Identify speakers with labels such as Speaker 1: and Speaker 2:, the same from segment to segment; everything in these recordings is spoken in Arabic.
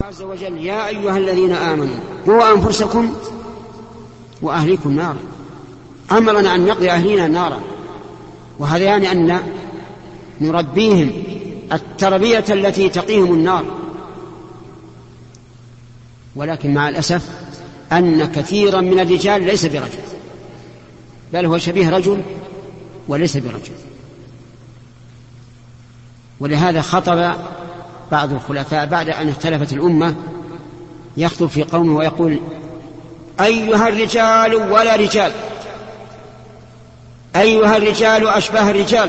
Speaker 1: عز وجل يا أيها الذين آمنوا قوا أنفسكم وأهليكم نارا، أمرنا أن نقضي أهلينا نارا، وهذا يعني أن نربيهم التربية التي تقيهم النار. ولكن مع الأسف أن كثيرا من الرجال ليس برجل، بل هو شبيه رجل وليس برجل. ولهذا خطب بعض الخلفاء بعد أن اختلفت الأمة يخطب في قومه ويقول: أيها الرجال ولا رجال، أيها الرجال أشباه الرجال.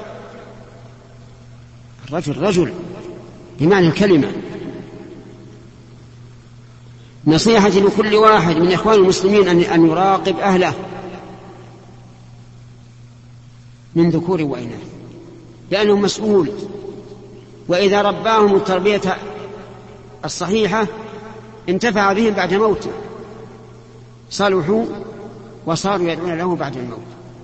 Speaker 1: الرجل رجل بمعنى الكلمة. نصيحة لكل واحد من إخوان المسلمين أن يراقب أهله من ذكور وإناث، لأنه مسؤول، وإذا رباهم التربية الصحيحة انتفع بهم بعد موته، صلحوا وصاروا يدعون له بعد الموت.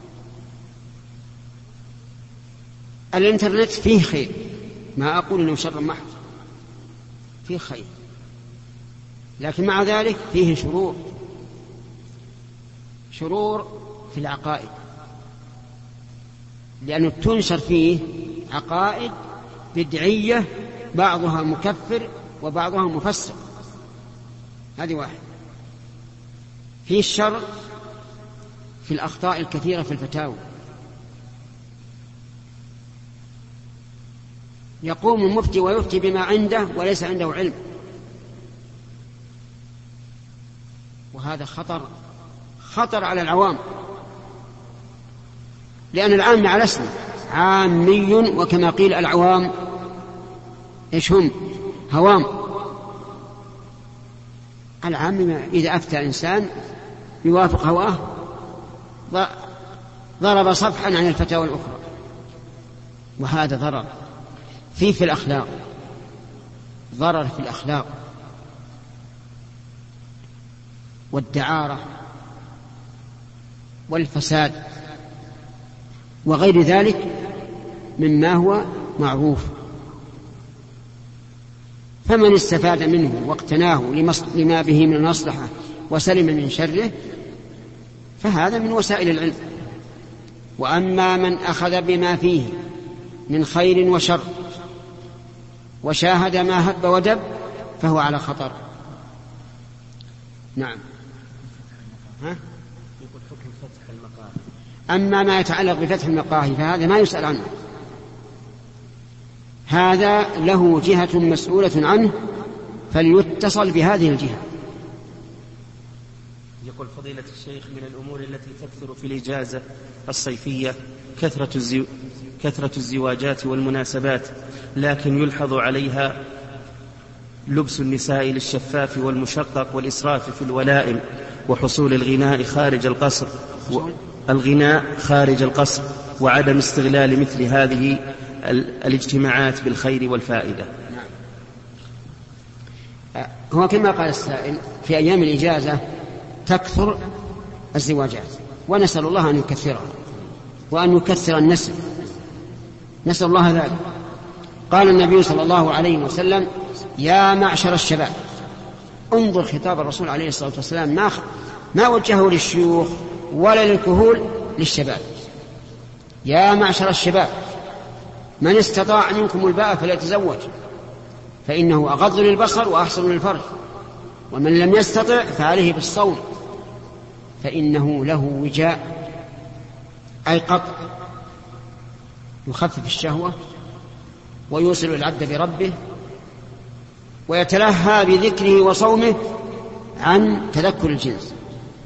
Speaker 1: الإنترنت فيه خير، ما أقول إنه شر محض، فيه خير، لكن مع ذلك فيه شرور في العقائد، لأنه تنشر فيه عقائد بدعية بعضها مكفر وبعضها مفسر. هذه واحد. فيه الشر في الأخطاء الكثيرة في الفتاوى، يقوم المفتي ويفتي بما عنده وليس عنده علم، وهذا خطر على العوام، لأن العام على اسمه عامي، وكما قيل العوام إيش هم؟ هوام. العام إذا أفتى إنسان يوافق هواه ضرب صفحا عن الفتاوى الأخرى، وهذا ضرر في الأخلاق، ضرر في الأخلاق والدعارة والفساد وغير ذلك مما هو معروف. فمن استفاد منه واقتناه لما به من المصلحة وسلم من شره فهذا من وسائل العلم. وأما من أخذ بما فيه من خير وشر وشاهد ما هب ودب فهو على خطر. نعم.
Speaker 2: يقول حكم فتح المقاهي.
Speaker 1: أما ما يتعلق بفتح المقاهي فهذا ما يسأل عنه، هذا له جهة مسؤولة عنه فليتصل بهذه الجهة.
Speaker 2: يقول فضيلة الشيخ: من الأمور التي تكثر في الإجازة الصيفية كثرة الزواجات والمناسبات، لكن يلحظ عليها لبس النساء للشفاف والمشقق والإسراف في الولائم وحصول الغناء خارج القصر وعدم استغلال مثل هذه الاجتماعات بالخير والفائدة.
Speaker 1: هو كما قال السائل في أيام الإجازة تكثر الزواجات، ونسأل الله أن يكثرها وأن يكثر النسل، نسأل الله ذلك. قال النبي صلى الله عليه وسلم: يا معشر الشباب. انظر خطاب الرسول عليه الصلاة والسلام ما وجهه للشيوخ ولا للكهول، للشباب. يا معشر الشباب من استطاع منكم الباءة فليتزوج فإنه أغض للبصر وأحسن للفرج، ومن لم يستطع فعليه بالصوم فإنه له وجاء، أي قطع، يخفف الشهوة ويوصل العبد بربه ويتلهى بذكره وصومه عن تذكر الجنس.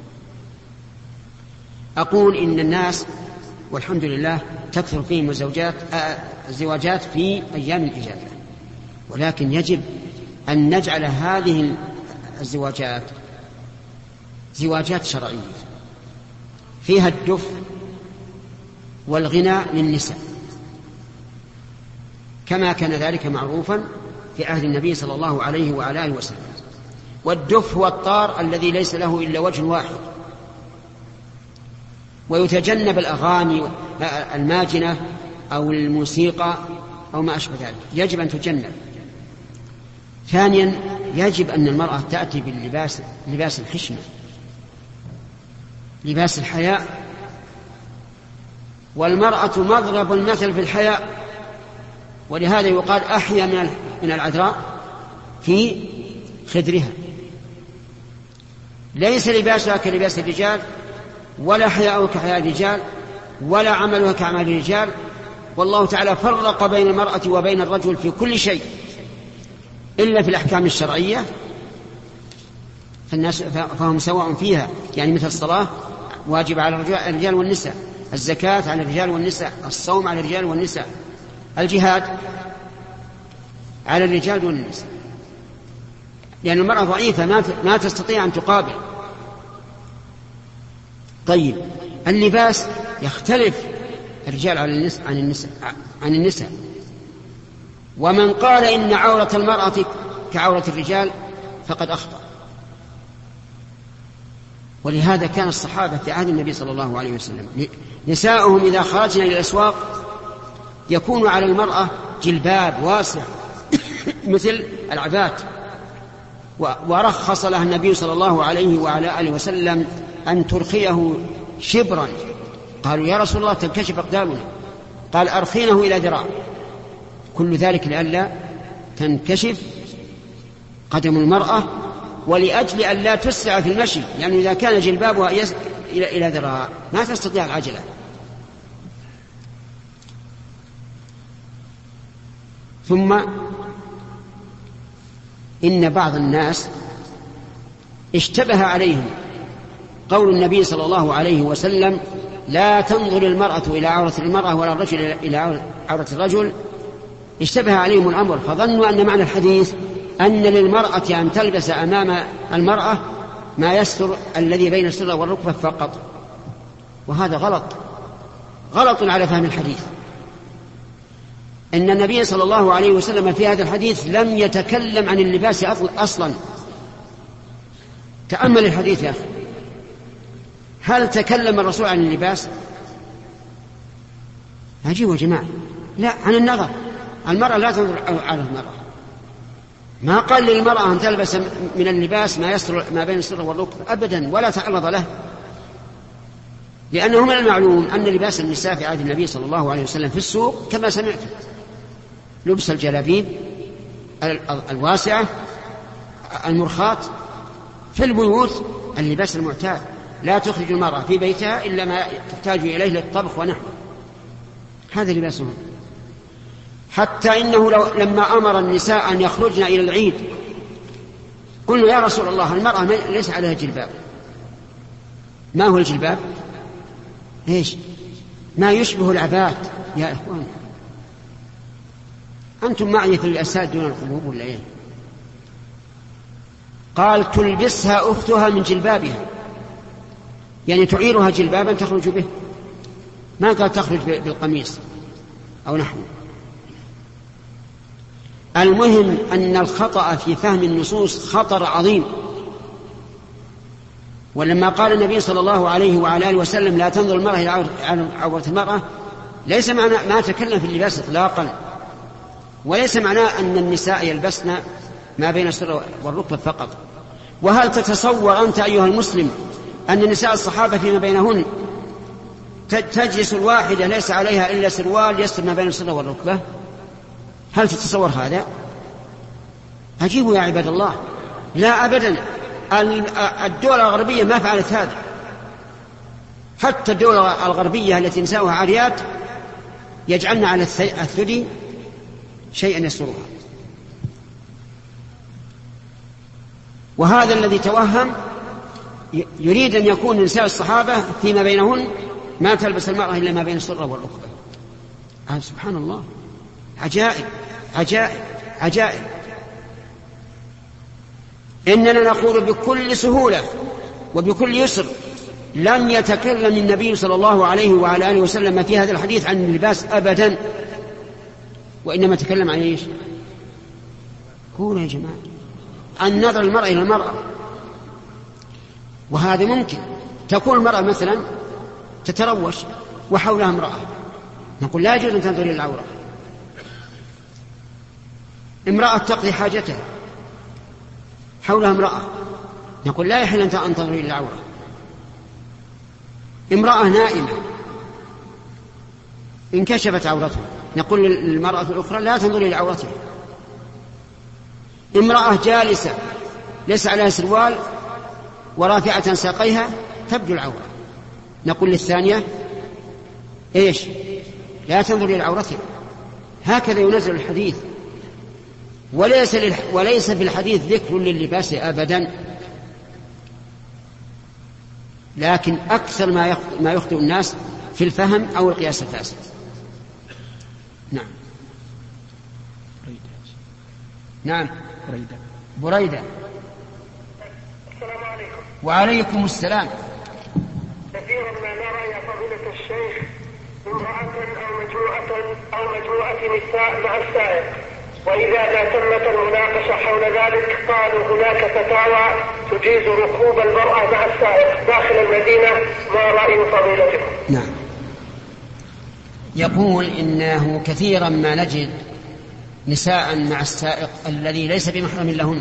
Speaker 1: أقول إن الناس والحمد لله تكثر فيهم الزواجات في أيام الإجازة، ولكن يجب أن نجعل هذه الزواجات زواجات شرعية فيها الدف والغناء للنساء، كما كان ذلك معروفا في عهد النبي صلى الله عليه وعلى آله وسلم. والدف هو الطار الذي ليس له إلا وجه واحد، ويتجنب الأغاني الماجنة أو الموسيقى أو ما أشبه ذلك، يجب أن تجنب. ثانيا يجب أن المرأة تأتي لباس الحشمة، لباس الحياء. والمرأة مضرب المثل في الحياء، ولهذا يقال أحيا من العذراء في خدرها. ليس لباسها كلباس الرجال، ولا حياءها كحياء الرجال، ولا عملها كعمل الرجال. والله تعالى فرق بين المرأة وبين الرجل في كل شيء إلا في الأحكام الشرعية، فهم سواء فيها. يعني مثل الصلاة واجب على الرجال والنساء، الزكاة على الرجال والنساء، الصوم على الرجال والنساء، الجهاد على الرجال والنساء، لأن المرأة ضعيفة ما تستطيع أن تقابل. طيب اللباس يختلف الرجال عن النساء. ومن قال إن عورة المرأة كعورة الرجال فقد أخطأ. ولهذا كان الصحابة في عهد النبي صلى الله عليه وسلم نساؤهم إذا خرجنا إلى الأسواق يكون على المرأة جلباب واسع مثل العبات، ورخص لها النبي صلى الله عليه وعلى آله وسلم أن ترخيه شبرا. قالوا يا رسول الله تنكشف أقدامنا، قال أرخينه إلى ذراع. كل ذلك لئلا تنكشف قدم المرأة، ولأجل أن لا تسرع في المشي، يعني إذا كان جلبابها إلى ذراع ما تستطيع العجلة. ثم إن بعض الناس اشتبه عليهم قول النبي صلى الله عليه وسلم لا تنظر المرأة إلى عورة المرأة ولا الرجل إلى عورة الرجل. اشتبه عليهم الأمر فظنوا أن معنى الحديث أن للمرأة أن تلبس أمام المرأة ما يستر الذي بين السرة والركبة فقط، وهذا غلط على فهم الحديث. إن النبي صلى الله عليه وسلم في هذا الحديث لم يتكلم عن اللباس أصلا. تأمل الحديث يا أخي، هل تكلم الرسول عن اللباس؟ عجيب يا جماعة، لا، عن النظر. المرأة لا تنظر على المرأة، ما قال للمرأة أن تلبس من اللباس ما يستر ما بين السرة والركبة أبدا، ولا تعرض له، لأنه من المعلوم أن لباس النساء في عهد النبي صلى الله عليه وسلم في السوق كما سمعت، لبس الجلابيب الواسعة المرخاة، في البيوت اللباس المعتاد، لا تخرج المرأة في بيتها إلا ما تحتاج إليه للطبخ ونحوه، هذا لباسهم. حتى إنه لما أمر النساء أن يخرجن إلى العيد قلنا يا رسول الله المرأة ليس عليها جلباب. ما هو الجلباب؟ إيش؟ ما يشبه العبات. يا إخوان أنتم معي في الأساد دون القلوب ولا إيه؟ قال تلبسها أختها من جلبابها، يعني تعيرها جلبابا تخرج به، ما قال تخرج بالقميص أو نحوه. المهم أن الخطأ في فهم النصوص خطر عظيم. ولما قال النبي صلى الله عليه وعلى آله وسلم لا تنظر المرأة إلى عورة المرأة، ليس معنى ما تكلم في اللباس إطلاقا، وليس معناه أن النساء يلبسن ما بين السرة والركبة فقط. وهل تتصور أنت أيها المسلم أن نساء الصحابة فيما بينهن تجلس الواحدة ليس عليها إلا سروال يستر ما بين السرة والركبة؟ هل تتصور هذا؟ عجيب يا عباد الله، لا أبدا. الدول الغربية ما فعلت هذا، حتى الدول الغربية التي نساؤها عاريات يجعلن على الثدي شيئا يسترها. وهذا الذي توهم يريد أن يكون نساء الصحابة فيما بينهن ما تلبس المرأة إلا ما بين السرة والركبة. سبحان الله، عجائب عجائب عجائب. إننا نقول بكل سهولة وبكل يسر لم يتكلم النبي صلى الله عليه وعلى آله وسلم في هذا الحديث عن اللباس أبدا، وإنما تكلم عن إيش؟ قولوا يا جماعة، عن نظر المرأة إلى المرأة. وهذا ممكن تكون المرأة مثلا تتروش وحولها امرأة، نقول لا يجوز أن تنظر إلى العورة. امرأة تقضي حاجتها حولها امرأة نقول لا يحل أن تنظري إلى العورة. امرأة نائمة انكشفت عورتها نقول للمرأة الأخرى لا تنظري إلى عورتها. امرأة جالسة ليس عليها سروال ورافعة ساقيها تبدو العورة نقول للثانية إيش؟ لا تنظري إلى عورتها. هكذا ينزل الحديث، وليس في الحديث ذكر لللباس أبدا، لكن أكثر ما يخطئ الناس في الفهم أو القياس الفاسد. نعم. نعم. بريدة.
Speaker 3: السلام عليكم.
Speaker 1: وعليكم السلام.
Speaker 3: كثيرا ما نرى يا فضيلة الشيخ امرأة أو مجموعة نساء مع السائق، وإذا ما تمت المناقشة حول ذلك قالوا هناك فتاوى تجيز ركوب المرأة مع السائق داخل المدينة، ما رأي فضيلتكم؟
Speaker 1: نعم. يقول إنه كثيرا ما نجد نساء مع السائق الذي ليس بمحرم لهن،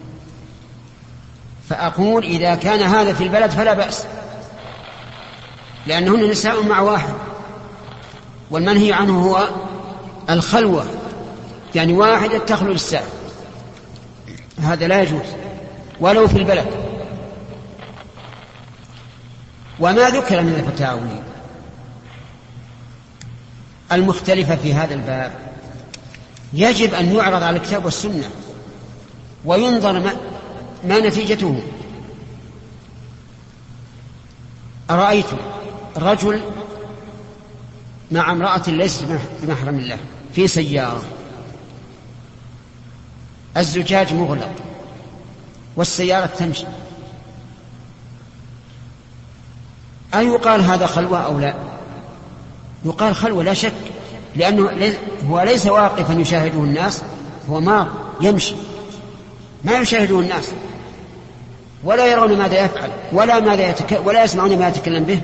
Speaker 1: فأقول إذا كان هذا في البلد فلا بأس، لأنهن نساء مع واحد، والمنهي عنه هو الخلوة، يعني واحدة تخلو للسائق، هذا لا يجوز ولو في البلد. وما ذكر من الفتاوي المختلفة في هذا الباب يجب أن يعرض على الكتاب والسنة وينظر ما نتيجته. أرأيت رجل مع امرأة ليست بمحرم الله في سيارة، الزجاج مغلق والسيارة تمشي، أيقال هذا خلوة أو لا؟ يقال خلوة لا شك، لأنه هو ليس واقفا يشاهده الناس، هو مار يمشي ما يشاهده الناس ولا يرون ماذا يفعل ولا يسمعون ما يتكلم به،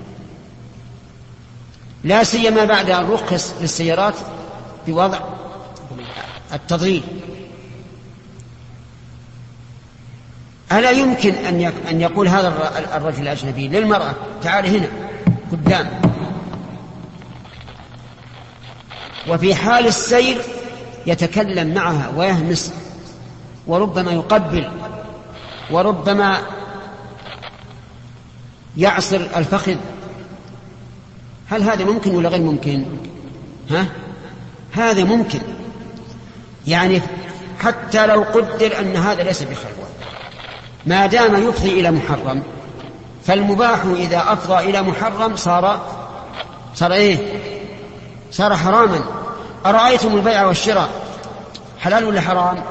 Speaker 1: لا سيما بعد أن رخص للسيارات بوضع التضليل. ألا يمكن أن يقول هذا الرجل الأجنبي للمرأة تعالي هنا قدام، وفي حال السير يتكلم معها ويهمس وربما يقبل وربما يعصر الفخذ؟ هل هذا ممكن ولا غير ممكن؟ هذا ممكن، يعني حتى لو قدر أن هذا ليس بخلوة ما دام يفضي إلى محرم، فالمباح إذا أفضى إلى محرم صار إيه؟ صار حراما. أرأيتم البيع والشراء حلال ولا حرام؟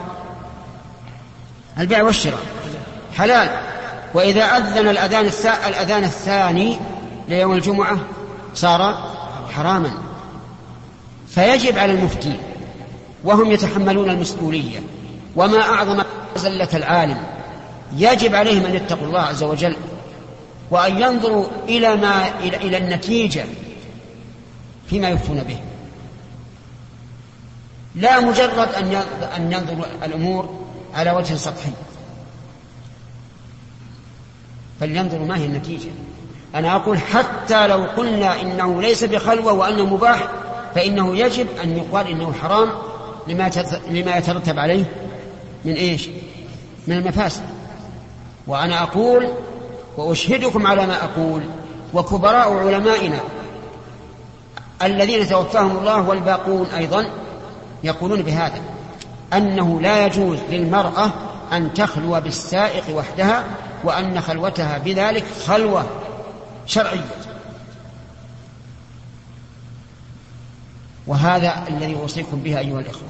Speaker 1: البيع والشراء حلال، وإذا أذن الأذان الثاني ليوم الجمعة صار حراما. فيجب على المفتي وهم يتحملون المسؤولية، وما أعظم زلة العالم، يجب عليهم أن يتقوا الله عز وجل وأن ينظروا إلى النتيجة فيما يفتون به، لا مجرد أن ينظروا الأمور على وجه سطحي، فلينظروا ما هي النتيجة. أنا أقول حتى لو قلنا إنه ليس بخلوة وأنه مباح، فإنه يجب أن يقال إنه حرام لما يترتب عليه من إيش؟ من المفاسد. وأنا أقول وأشهدكم على ما أقول، وكبراء علمائنا الذين توفاهم الله والباقون أيضا يقولون بهذا، أنه لا يجوز للمرأة أن تخلو بالسائق وحدها، وأن خلوتها بذلك خلوة شرعية. وهذا الذي أوصيكم به أيها الإخوة،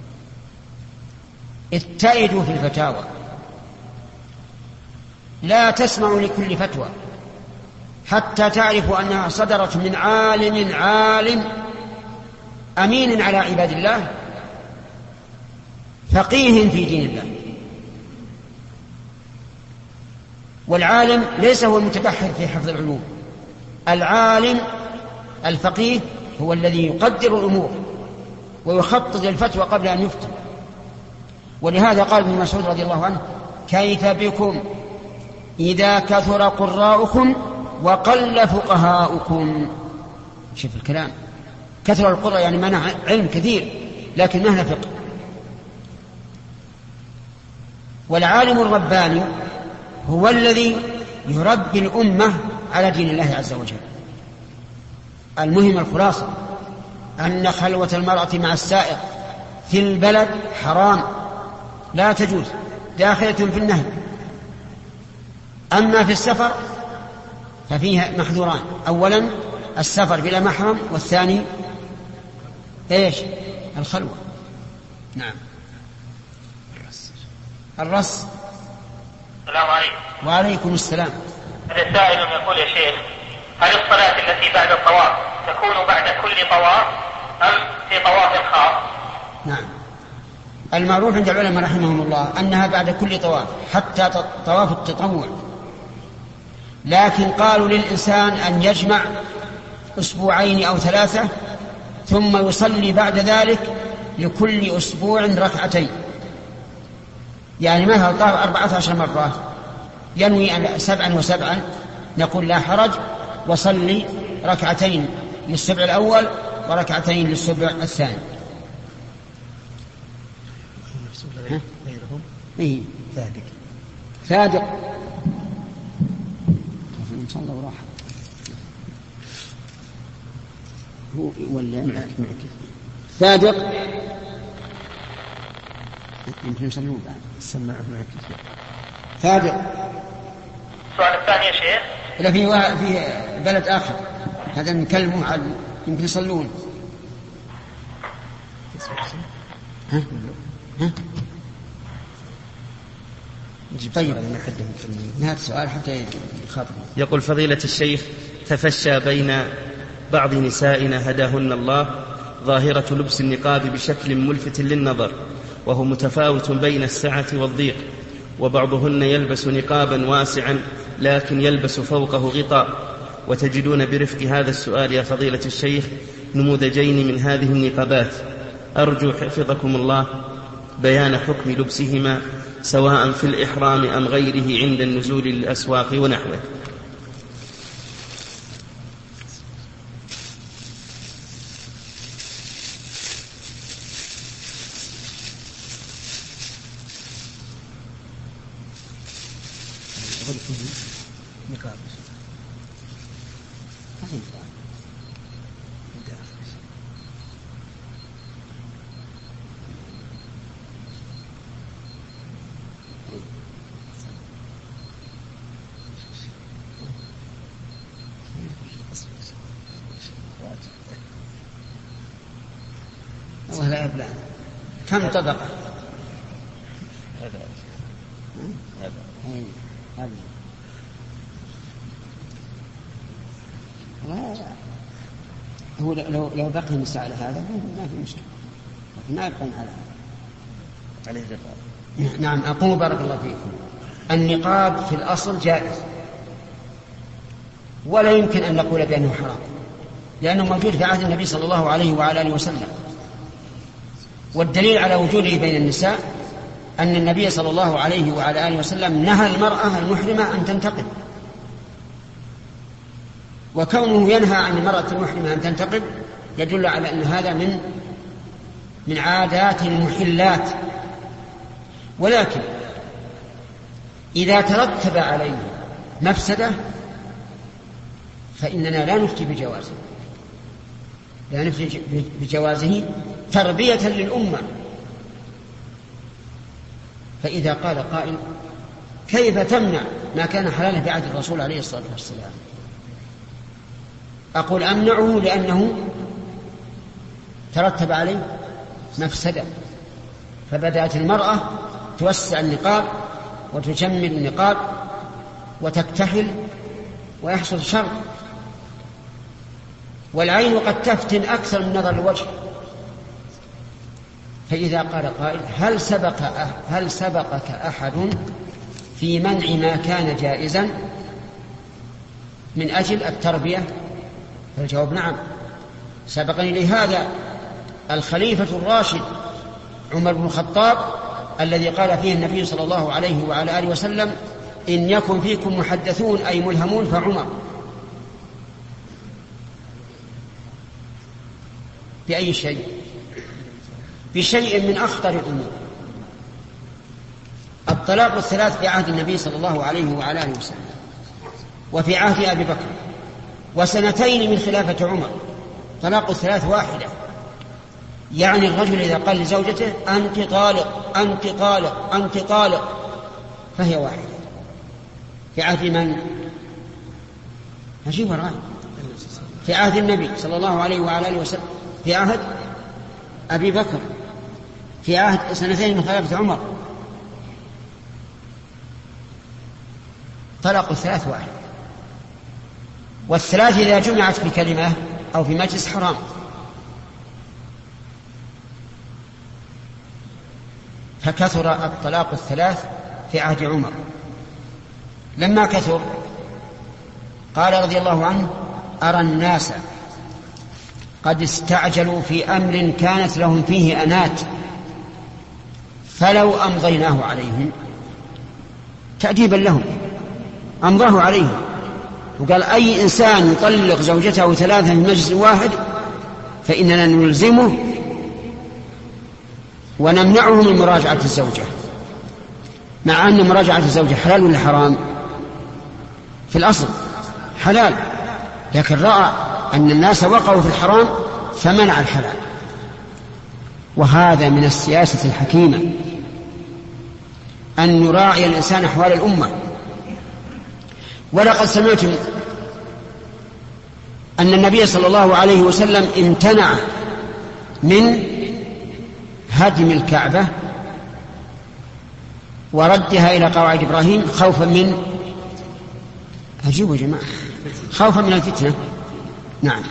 Speaker 1: اتئدوا في الفتاوى، لا تسمعوا لكل فتوى حتى تعرفوا أنها صدرت من عالم أمين على عباد الله فقيه في دين الله. والعالم ليس هو المتبحر في حفظ العلوم، العالم الفقيه هو الذي يقدر الأمور ويخطط الفتوى قبل أن يفتي. ولهذا قال ابن مسعود رضي الله عنه: كيف بكم إذا كثر قراؤكم وقل فقهاؤكم. شوف الكلام، كثر القراء يعني منع علم كثير لكن مهنا فقه. والعالم الرباني هو الذي يربي الأمة على دين الله عز وجل. المهم الخلاصة أن خلوة المرأة مع السائق في البلد حرام لا تجوز، داخلة في النهي. أما في السفر ففيها محظوران: أولا السفر بلا محرم، والثاني إيش؟ الخلوة. نعم. الرص.
Speaker 3: السلام عليكم.
Speaker 1: وعليكم السلام.
Speaker 3: هذا سائل يقول: يا شيخ، هل الصلاة التي بعد الطواف تكون بعد كل طواف أم في طواف خاص؟
Speaker 1: نعم، المعروف عند العلماء رحمهم الله أنها بعد كل طواف حتى طواف التطوع، لكن قالوا للإنسان أن يجمع أسبوعين أو 3 ثم يصلي بعد ذلك لكل أسبوع ركعتين. يعني مثلا طاف 14 مرة ينوي 7 و7، نقول لا حرج، وصلي ركعتين للسبع الأول وركعتين للسبع الثاني. إيه؟ صادق هو ولا صادق يمكن يصلون بعد السماعة معك. صادق.
Speaker 3: السؤال الثاني يا شيخ.
Speaker 1: إلا في بلد آخر هذا نكلمه على يمكن يصلون. ها؟ طيب نهاية السؤال حتى يخاطب.
Speaker 2: يقول: فضيلة الشيخ، تفشى بين بعض نسائنا هداهن الله ظاهرة لبس النقاب بشكل ملفت للنظر، وهو متفاوت بين السعة والضيق، وبعضهن يلبس نقابا واسعا لكن يلبس فوقه غطاء، وتجدون برفق هذا السؤال يا فضيلة الشيخ نموذجين من هذه النقابات، أرجو حفظكم الله بيان حكم لبسهما سواء في الإحرام أم غيره عند النزول للأسواق ونحوه.
Speaker 1: والله لا يبلع. كم طبقة؟ هو لو بقي النساء على هذا ما في مشكلة، لكن ما يبقين على هذا. نعم. أقول بارك الله فيكم، النقاب في الأصل جائز ولا يمكن أن نقول بأنه حرام، لأنه موجود في عهد النبي صلى الله عليه وعلى آله وسلم. والدليل على وجوده بين النساء أن النبي صلى الله عليه وعلى آله وسلم نهى المرأة المحرمة أن تنتقب، وكونه ينهى عن المرأة المحرمة أن تنتقب يدل على أن هذا من عادات المحلات. ولكن إذا ترتب عليه مفسدة فإننا لا نفتي بجوازه، لا نفتي بجوازه تربية للأمة. فإذا قال قائل: كيف تمنع ما كان حلالا في عهد الرسول عليه الصلاة والسلام؟ أقول: أمنعه لأنه ترتب عليه مفسدة، فبدأت المرأة توسع النقاب وتجمل النقاب وتكتحل ويحصل شر، والعين قد تفتن أكثر من نظر الوجه. فإذا قال قائل: هل سبقك أحد في منع ما كان جائزا من أجل التربية؟ فالجواب: نعم، سبقني لهذا الخليفة الراشد عمر بن الخطاب الذي قال فيه النبي صلى الله عليه وعلى آله وسلم: إن يكن فيكم محدثون أي ملهمون فعمر. بأي شيء؟ بشيء من أخطر الأمور. الطلاق الثلاث في عهد النبي صلى الله عليه وعلى آله وسلم، وفي عهد أبي بكر، وسنتين من خلافة عمر. طلاق الثلاث واحدة، يعني الرجل إذا قال لزوجته: أنت طالق أنت طالق أنت طالق، فهي واحدة. في عهد من؟ عجيب الرأي. في عهد النبي صلى الله عليه وعلى آله وسلم، في عهد أبي بكر، في عهد سنتين من خلافة عمر. طلاق الثلاث واحد. والثلاث إذا جمعت بكلمة أو في مجلس حرام. فكثر الطلاق الثلاث في عهد عمر. لما كثر قال رضي الله عنه: أرى الناس قد استعجلوا في أمر كانت لهم فيه أنات، فلو أمضيناه عليهم. تأديبا لهم أمضاه عليهم، وقال: أي إنسان يطلق زوجته ثلاثة في مجلس واحد فإننا نلزمه ونمنعه من مراجعة الزوجة. مع أن مراجعة الزوجة حلال ولا حرام؟ في الأصل حلال، لكن رأى أن الناس وقعوا في الحرام فمنع الحلال. وهذا من السياسة الحكيمة، أن يراعي الإنسان أحوال الأمة. ولقد سمعت أن النبي صلى الله عليه وسلم امتنع من هدم الكعبة وردها إلى قواعد إبراهيم خوفا من، أجيبوا يا جماعة، خوفا من الفتنة. نعم.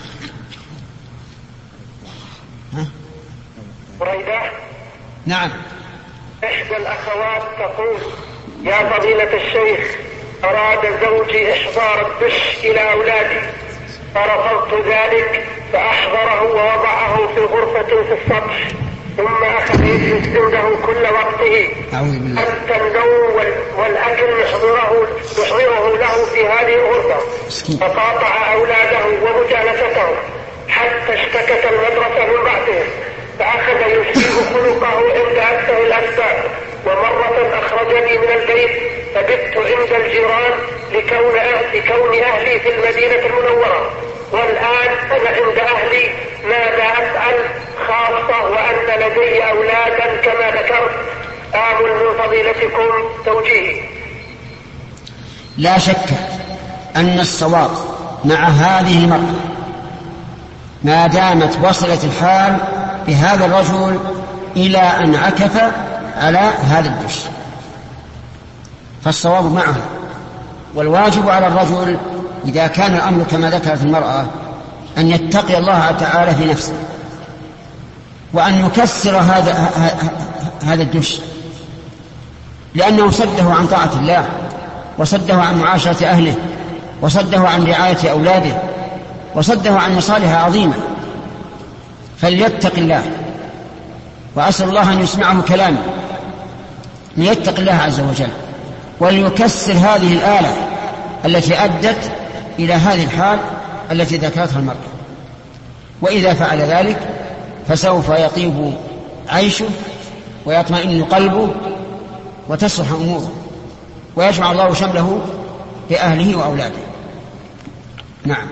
Speaker 3: بريدة.
Speaker 1: نعم.
Speaker 3: إحدى الأخوات تقول: يا فضيلة الشيخ، أراد زوجي إحضار الدش إلى أولادي، فرفضت ذلك، فأحضره ووضعه في غرفة في السطح، ثم أخذ يجلس عنده كل وقته حتى النوم والأكل يحضره له في هذه الغرفة، فقاطع أولاده ومجالسته حتى اشتكت المدرسة من بعدهم، فأخذ يسيء خلقه عند أكثر الأسباب. ومرة أخرجني من البيت فبت عند الجيران لكون أهلي في المدينة المنورة، والآن أنا عند أهلي، ماذا أفعل؟ خاصة وأن لدي أولادا كما ذكرت. آمل من فضيلتكم توجيهي.
Speaker 1: لا شك أن الصواب مع هذه المرأة ما دامت وصلت الحال بهذا الرجل إلى أن عكف على هذا الدش، فالصواب معه. والواجب على الرجل إذا كان الأمر كما ذكرت المرأة أن يتقي الله تعالى في نفسه، وأن يكسر هذا الدش، لأنه صده عن طاعة الله، وصده عن معاشرة أهله، وصده عن رعاية أولاده، وصده عن مصالح عظيمة. فليتق الله، وأسأل الله أن يسمعه كلامي، ليتق الله عز وجل، وليكسر هذه الآلة التي أدت إلى هذه الحال التي ذكرتها المرأة. وإذا فعل ذلك فسوف يطيب عيشه ويطمئن قلبه وتصلح أموره، ويجمع الله شمله بأهله وأولاده. نعم.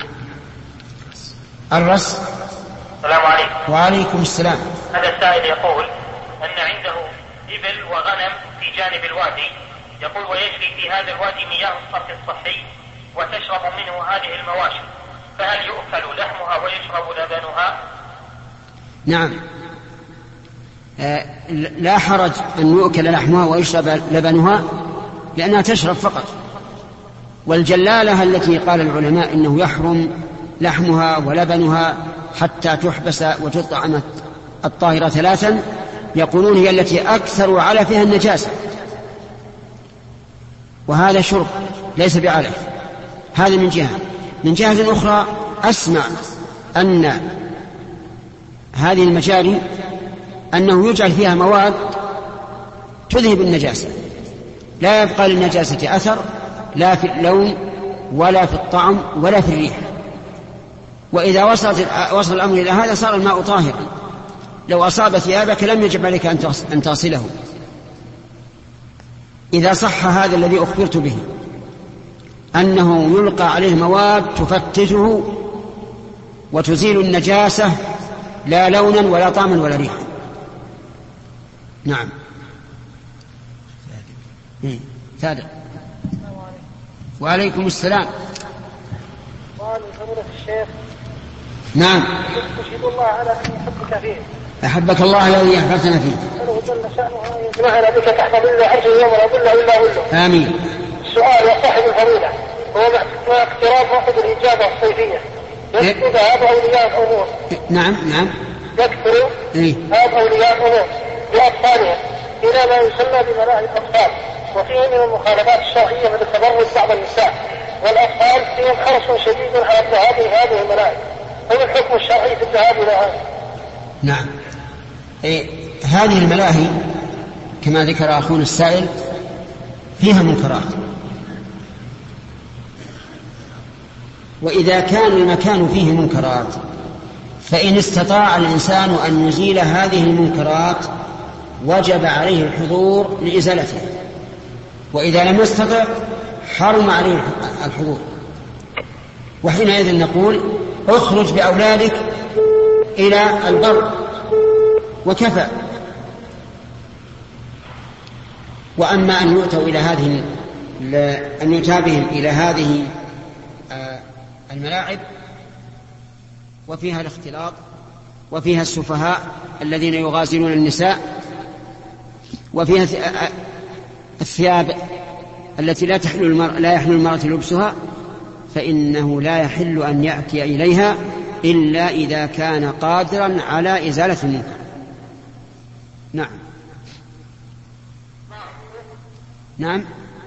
Speaker 1: الرس.
Speaker 4: السلام عليكم.
Speaker 1: وعليكم السلام.
Speaker 4: هذا السائل يقول أن عنده إبل وغنم في جانب الوادي، يقول ويجري في هذا الوادي مياه الصرف الصحي وتشرب منه هذه المواشي، فهل يؤكل لحمها ويشرب لبنها؟
Speaker 1: نعم، لا حرج أن يؤكل لحمها ويشرب لبنها، لأنها تشرب فقط. والجلالة التي قال العلماء إنه يحرم لحمها ولبنها حتى تحبس وتطعم الطاهرة 3، يقولون هي التي أكثر علفها النجاسة، وهذا شرب ليس بعلف. هذا من جهة. من جهة أخرى أسمع أن هذه المجاري أنه يجعل فيها مواد تذهب النجاسة، لا يبقى للنجاسة أثر لا في اللون ولا في الطعم ولا في الريح. وإذا وصل الأمر إلى هذا صار الماء طاهرا، لو أصاب ثيابك لم يجب عليك أن تصله. إذا صح هذا الذي أخبرت به أنه يلقى عليه مواد تفتته وتزيل النجاسة لا لونا ولا طعما ولا ريحا. نعم. ثالث. وعليكم السلام.
Speaker 3: قال فضيلة الشيخ.
Speaker 1: نعم.
Speaker 3: أشهد الله على أن يحبك فيه.
Speaker 1: أحبك الله الذي أحببتنا فيه.
Speaker 3: أسأله جل شأنه أن يجمعنا بك تحت ظل عرشه يوم لا ظل إلا ظله.
Speaker 1: آمين.
Speaker 3: السؤال يا صاحب الفضيلة هو مع اقتراب موعد الإجابة الصيفية يكثر ذهاب أولياء الأمور.
Speaker 1: نعم.
Speaker 3: يكثر ذهاب أولياء الأمور بأطفالهم إلى ما يسمى بملاهي الأطفال، وفيه من المخالفات الشرعية مثل تبرج بعض النساء، والأطفال فيهم حرص شديد على الذهاب هذه الملاهي، فما الحكم الشرعي في الذهاب إلى هذا؟
Speaker 1: نعم. هذه الملاهي كما ذكر أخونا السائل فيها منكرات، وإذا كان المكان فيه منكرات فإن استطاع الإنسان أن يزيل هذه المنكرات وجب عليه الحضور لإزالتها، وإذا لم يستطع حرم عليه الحضور. وحينئذ نقول اخرج بأولادك إلى البر وكفى. وأما أن يؤتوا إلى هذه أن يؤتى بهم إلى هذه الملاعب وفيها الاختلاط وفيها السفهاء الذين يغازلون النساء وفيها الثياب التي لا يحل المرأة لبسها، فإنه لا يحل أن يأتي إليها إلا إذا كان قادرا على إزالة المنكر. نعم.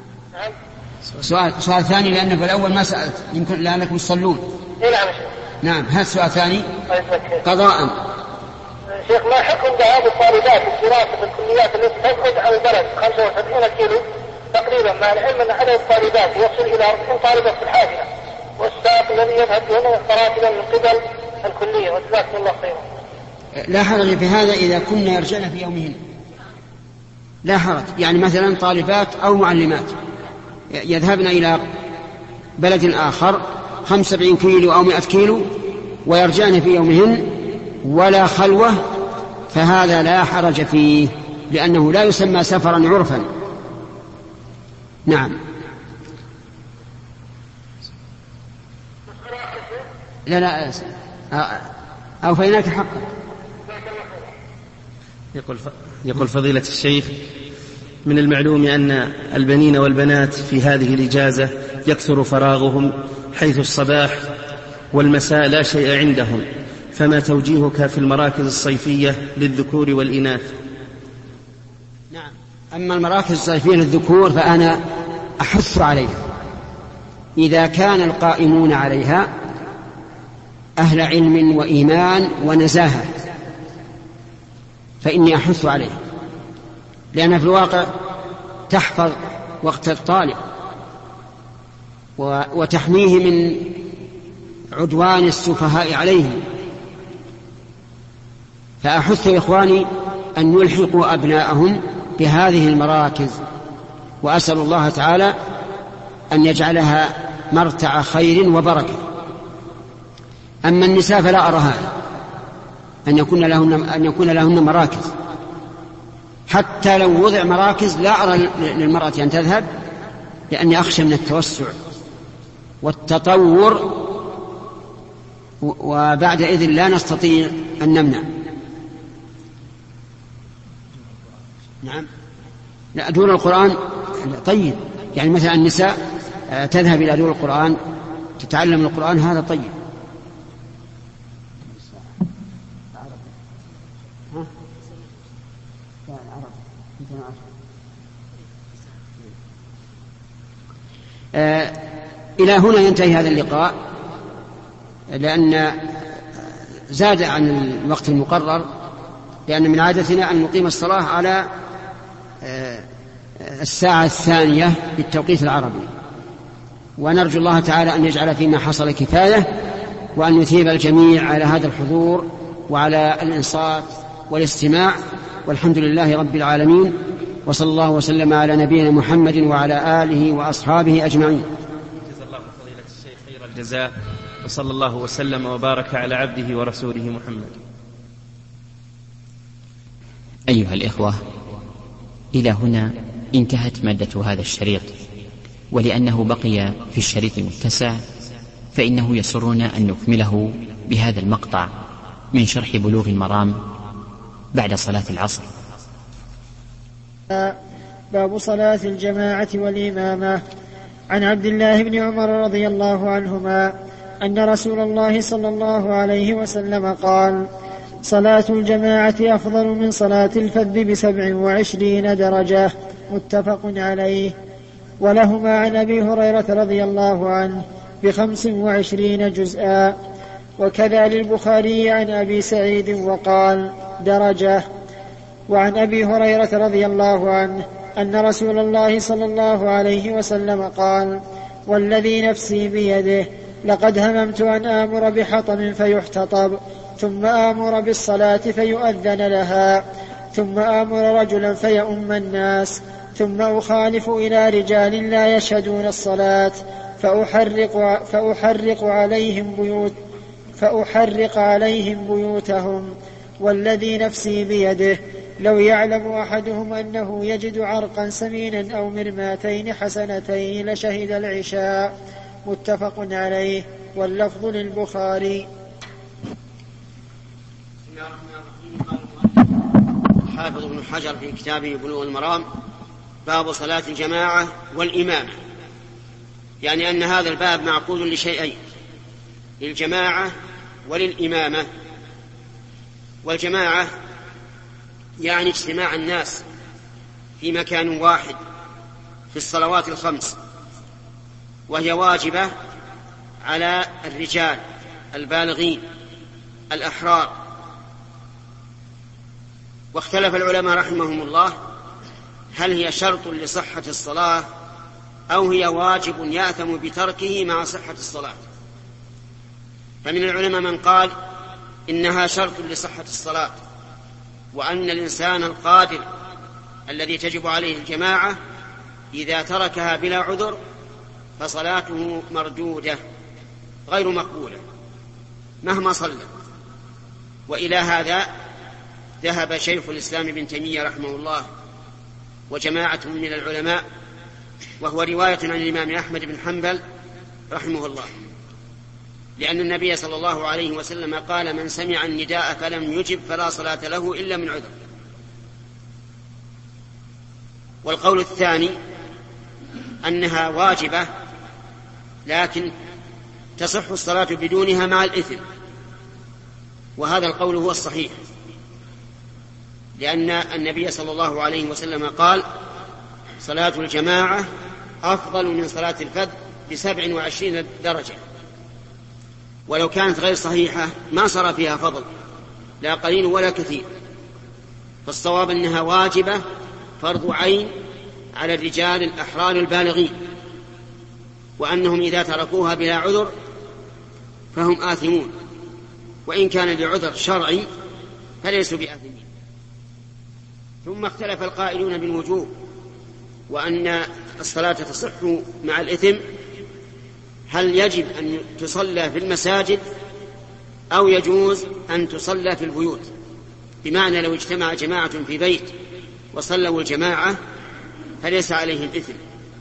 Speaker 1: سؤال ثاني لأنه في الأول ما سألت، يمكن لأنكم تصلون. نعم. هذا السؤال الثاني قضاء.
Speaker 3: شيخ ما حكم ذهاب الطالبات للدراسة في الكليات التي تبعد عن البلد 75 كيلو تقريبا، مع العلم أن عدد الطالبات يصل إلى 40 طالبة في الحافلة، والسائق الذي يذهب بهم راتبا من قبل الكلية، وجزاكم الله خيرا.
Speaker 1: لا حرج في هذا إذا كنا يرجعن في يومهن، لا حرج. يعني مثلا طالبات أو معلمات يذهبن إلى بلد آخر 75 كيلو أو 100 كيلو ويرجعن في يومهن ولا خلوة، فهذا لا حرج فيه لأنه لا يسمى سفرا عرفا. نعم. لا أو فإنك حقا.
Speaker 2: يقول فضيلة الشيخ من المعلوم أن البنين والبنات في هذه الإجازة يكثر فراغهم، حيث الصباح والمساء لا شيء عندهم، فما توجيهك في المراكز الصيفية للذكور والإناث؟
Speaker 1: نعم. أما المراكز الصيفية للذكور فأنا أحث عليها إذا كان القائمون عليها أهل علم وإيمان ونزاهة، فإني أحث عليها، لأنها في الواقع تحفظ وقت الطالب وتحميه من عدوان السفهاء عليهم. فأحث إخواني أن يلحقوا أبناءهم بهذه المراكز، وأسأل الله تعالى أن يجعلها مرتع خير وبركة. أما النساء فلا أرى هذا أن يكون لهن مراكز، حتى لو وضع مراكز لا أرى للمرأة أن تذهب، لأني أخشى من التوسع والتطور، وبعد إذن لا نستطيع أن نمنع. نعم. لا، دور القرآن طيب، يعني مثلا النساء تذهب إلى دور القرآن تتعلم القرآن، هذا طيب. إلى هنا ينتهي هذا اللقاء، لأن زاد عن الوقت المقرر، لأن من عادتنا أن نقيم الصلاة على الساعة الثانية بالتوقيت العربي، ونرجو الله تعالى أن يجعل فيما حصل كفاية، وأن يثيب الجميع على هذا الحضور وعلى الإنصات والاستماع، والحمد لله رب العالمين، وصلى الله وسلم على نبينا محمد وعلى آله وأصحابه أجمعين.
Speaker 2: جزا الله فضيلة الشيخ خير الجزاء، وصلى الله وسلم وبارك على عبده ورسوله محمد.
Speaker 5: أيها الإخوة، إلى هنا انتهت مادة هذا الشريط، ولأنه بقي في الشريط المتسع فإنه يسرنا أن نكمله بهذا المقطع من شرح بلوغ المرام بعد صلاة العصر.
Speaker 6: باب صلاة الجماعة والإمامة. عن عبد الله بن عمر رضي الله عنهما أن رسول الله صلى الله عليه وسلم قال: صلاة الجماعة أفضل من صلاة الفذ ب27 درجة. متفق عليه. ولهما عن أبي هريرة رضي الله عنه ب25 جزءا. وكذا للبخاري عن أبي سعيد وقال درجة. وعن أبي هريرة رضي الله عنه أن رسول الله صلى الله عليه وسلم قال: والذي نفسي بيده لقد هممت أن آمر بحطب فيحتطب، ثم آمر بالصلاة فيؤذن لها، ثم آمر رجلا فيؤم الناس، ثم أخالف إلى رجال لا يشهدون الصلاة فأحرق عليهم بيوتهم. والذي نفسي بيده لو يعلم أحدهم أنه يجد عرقا سمينا أو مرماتين حسنتين لشهد العشاء. متفق عليه، واللفظ للبخاري.
Speaker 1: حافظ ابن حجر في كتابه بلوغ المرام باب صلاة الجماعة والإمامة، يعني أن هذا الباب معقود لشيئين: للجماعة وللإمامة. والجماعة يعني اجتماع الناس في مكان واحد في الصلوات الخمس، وهي واجبة على الرجال البالغين الأحرار. واختلف العلماء رحمهم الله هل هي شرط لصحة الصلاة أو هي واجب يأثم بتركه مع صحة الصلاة. فمن العلماء من قال إنها شرط لصحة الصلاة، وأن الإنسان القادر الذي تجب عليه الجماعة إذا تركها بلا عذر فصلاته مردودة غير مقبولة مهما صلى. وإلى هذا ذهب شيخ الإسلام ابن تيمية رحمه الله وجماعة من العلماء، وهو رواية عن الإمام أحمد بن حنبل رحمه الله، لأن النبي صلى الله عليه وسلم قال: من سمع النداء فلم يجب فلا صلاة له إلا من عذر. والقول الثاني أنها واجبة لكن تصح الصلاة بدونها مع الإثم، وهذا القول هو الصحيح، لأن النبي صلى الله عليه وسلم قال: صلاة الجماعة أفضل من صلاة الفذ ب27 درجة. ولو كانت غير صحيحة ما صار فيها فضل لا قليل ولا كثير، فالصواب أنها واجبة فرض عين على الرجال الأحرار البالغين، وأنهم إذا تركوها بلا عذر فهم آثمون، وإن كان لعذر شرعي فليسوا بآثمين. ثم اختلف القائلون بالوجوب وأن الصلاة تصح مع الإثم، هل يجب أن تصلى في المساجد أو يجوز أن تصلى في البيوت؟ بمعنى لو اجتمع جماعة في بيت وصلوا الجماعة فليس عليهم إثم،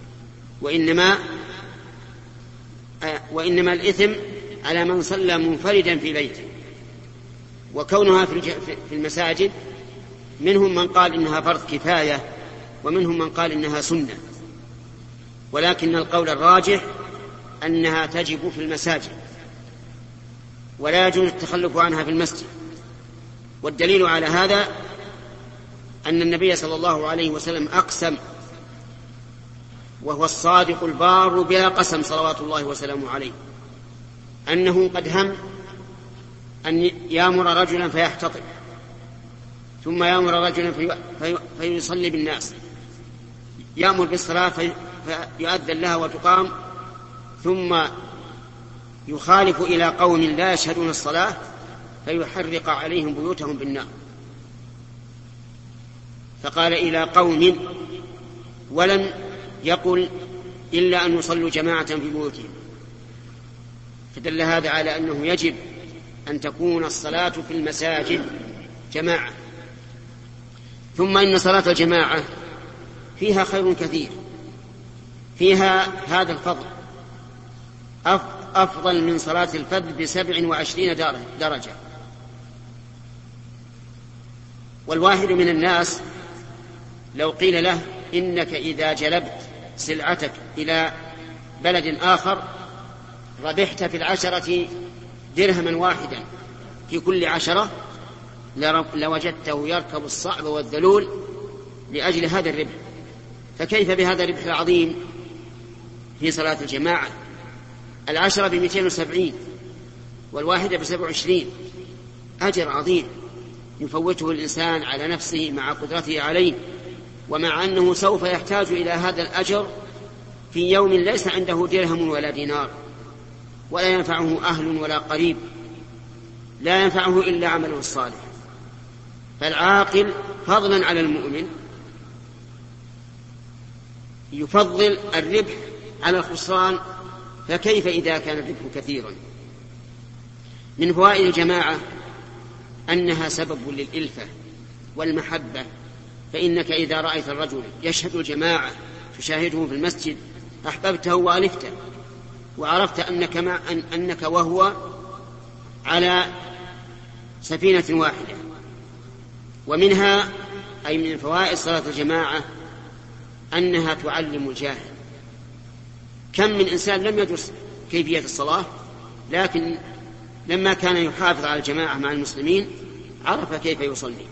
Speaker 1: وإنما الإثم على من صلى منفردا في بيته. وكونها في المساجد منهم من قال إنها فرض كفاية ومنهم من قال إنها سنة، ولكن القول الراجح أنها تجب في المساجد ولا يجوز التخلف عنها في المسجد. والدليل على هذا أن النبي صلى الله عليه وسلم أقسم، وهو الصادق البار بلا قسم صلوات الله وسلامه عليه، أنه قد هم أن يأمر رجلا فيحتطب، ثم يأمر رجلا فيصلي بالناس، يأمر بالصلاة فيؤذن لها وتقام، ثم يخالف إلى قوم لا يشهدون الصلاة فيحرق عليهم بيوتهم بالنار. فقال إلى قوم، ولم يقل إلا أن يصلوا جماعة في بيوتهم، فدل هذا على أنه يجب أن تكون الصلاة في المساجد جماعة. ثم إن صلاة الجماعة فيها خير كثير، فيها هذا الفضل أفضل من صلاة الفرد ب27 درجة. والواحد من الناس لو قيل له إنك إذا جلبت سلعتك إلى بلد آخر ربحت في 10 درهما واحدا في كل 10، لوجدته يركب الصعب والذلول لأجل هذا الربح. فكيف بهذا الربح العظيم في صلاة الجماعة؟ 10 ب270 والواحدة ب27، أجر عظيم يفوته الإنسان على نفسه مع قدرته عليه، ومع أنه سوف يحتاج إلى هذا الأجر في يوم ليس عنده درهم ولا دينار، ولا ينفعه أهل ولا قريب، لا ينفعه إلا عمله الصالح. فالعاقل فضلا على المؤمن يفضل الربح على الخسران، فكيف إذا كان الربح كثيرا؟ من فوائد الجماعة أنها سبب للإلفة والمحبة، فإنك إذا رأيت الرجل يشهد الجماعة تشاهده في المسجد أحببته وألفته، وعرفت أنك وهو على سفينة واحدة. ومنها أي من فوائد صلاة الجماعة أنها تعلم الجاهل. كم من إنسان لم يدرس كيفية الصلاة، لكن لما كان يحافظ على الجماعة مع المسلمين عرف كيف يصلي.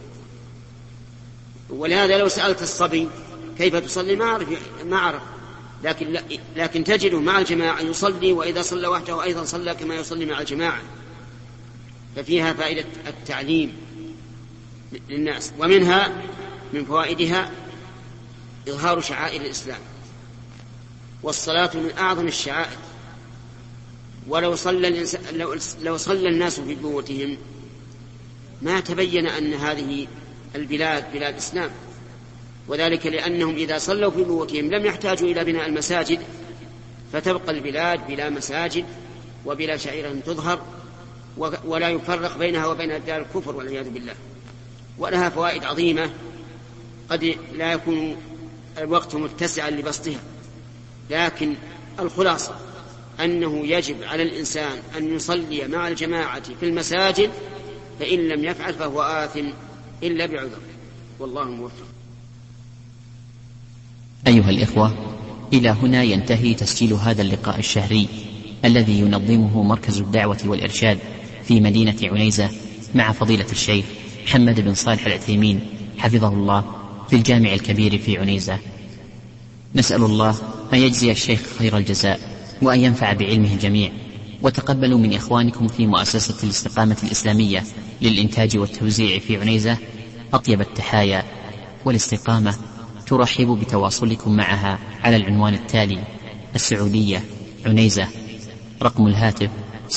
Speaker 1: ولهذا لو سألت الصبي كيف تصلي ما عرف، لكن تجده مع الجماعة يصلي، وإذا صلى وحده أيضا صلى كما يصلي مع الجماعة. ففيها فائدة التعليم للناس. ومنها من فوائدها إظهار شعائر الإسلام، والصلاة من أعظم الشعائر. ولو صلى الناس في بيوتهم ما تبين أن هذه البلاد بلاد إسلام، وذلك لأنهم إذا صلوا في بيوتهم لم يحتاجوا إلى بناء المساجد، فتبقى البلاد بلا مساجد وبلا شعيرة تظهر، ولا يفرق بينها وبين دار الكفر والعياذ بالله. ولها فوائد عظيمة قد لا يكون الوقت متسعا لبسطها، لكن الخلاصة أنه يجب على الإنسان أن يصلي مع الجماعة في المساجد، فإن لم يفعل فهو آثم إلا بعذر، والله موفق.
Speaker 5: أيها الإخوة، إلى هنا ينتهي تسجيل هذا اللقاء الشهري الذي ينظمه مركز الدعوة والإرشاد في مدينة عنيزة مع فضيلة الشيخ محمد بن صالح العثيمين حفظه الله في الجامع الكبير في عنيزة. نسأل الله أن يجزي الشيخ خير الجزاء وأن ينفع بعلمه الجميع. وتقبلوا من إخوانكم في مؤسسة الاستقامة الإسلامية للإنتاج والتوزيع في عنيزة أطيب التحايا. والاستقامة ترحب بتواصلكم معها على العنوان التالي: السعودية عنيزة، رقم الهاتف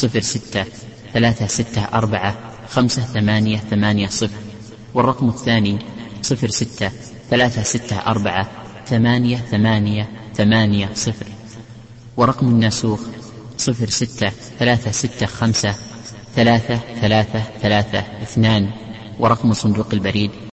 Speaker 5: 06-364-5880، والرقم الثاني 06-364-8880، ورقم الناسوخ 06-365-3332، ورقم صندوق البريد